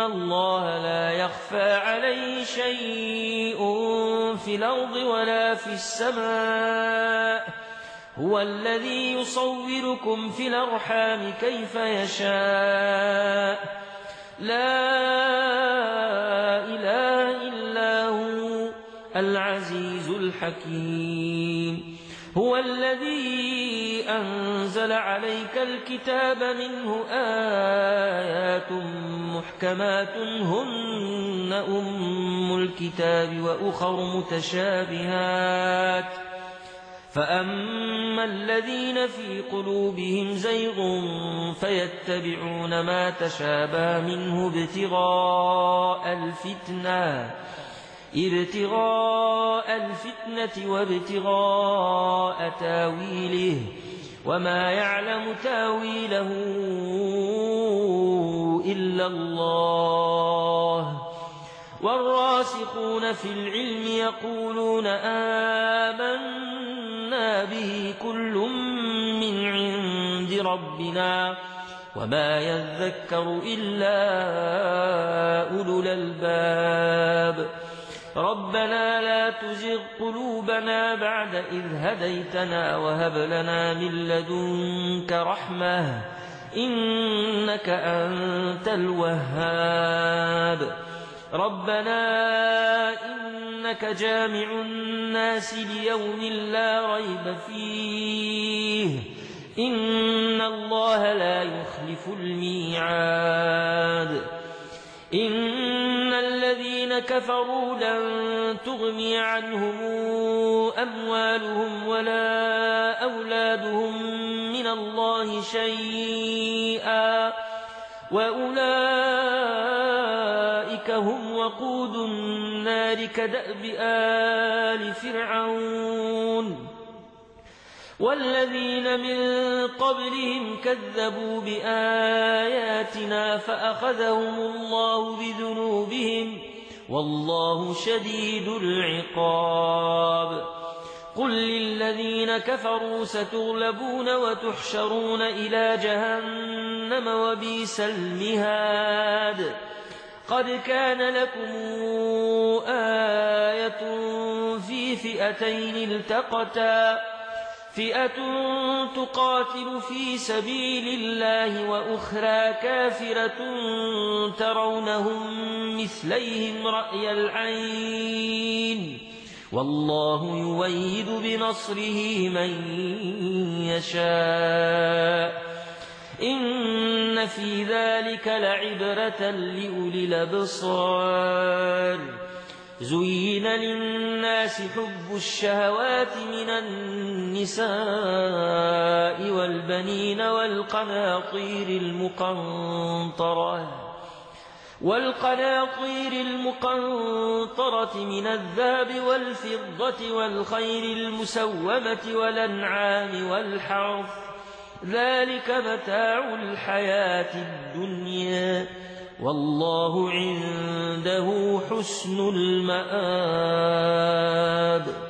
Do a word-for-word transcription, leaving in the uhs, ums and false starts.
الله لا يخفى عليه شيء في الأرض ولا في السماء هو الذي يصوركم في الأرحام كيف يشاء لا إله إلا هو العزيز الحكيم هو الذي أنزل عليك الكتاب منه آيات محكمات هن أم الكتاب وأخر متشابهات فأما الذين في قلوبهم زيغ فيتبعون ما تشابه منه ابتغاء الفتنة ابتغاء الفتنة وابتغاء تاويله وما يعلم تاويله إلا الله والراسخون في العلم يقولون آمنا به كل من عند ربنا وما يذكر إلا أولو الألباب ربنا لا تزغ قلوبنا بعد إذ هديتنا وهب لنا من لدنك رحمة إنك أنت الوهاب ربنا إنك جامع الناس ليوم لا ريب فيه إن الله لا يخلف الميعاد إن الذين كفروا لن تغني عنهم أموالهم ولا أولادهم من الله شيئا وأولئك هم وقود النار كدأب آل فرعون والذين من قبلهم كذبوا بآياتنا فأخذهم الله بذنوبهم والله شديد العقاب قل للذين كفروا ستغلبون وتحشرون إلى جهنم وبئس المهاد قد كان لكم آية في فئتين التقتا فئة تقاتل في سبيل الله وأخرى كافرة ترونهم مثليهم رأي العين والله يؤيد بنصره من يشاء إن في ذلك لعبرة لأولي الأبصار زين للناس حب الشهوات من النساء والبنين والقناطير المقنطرة والقناطير المقنطرة من الذهب والفضة والخيل المسومة والأنعام والحرث ذلك متاع الحياة الدنيا والله عنده حسن المآب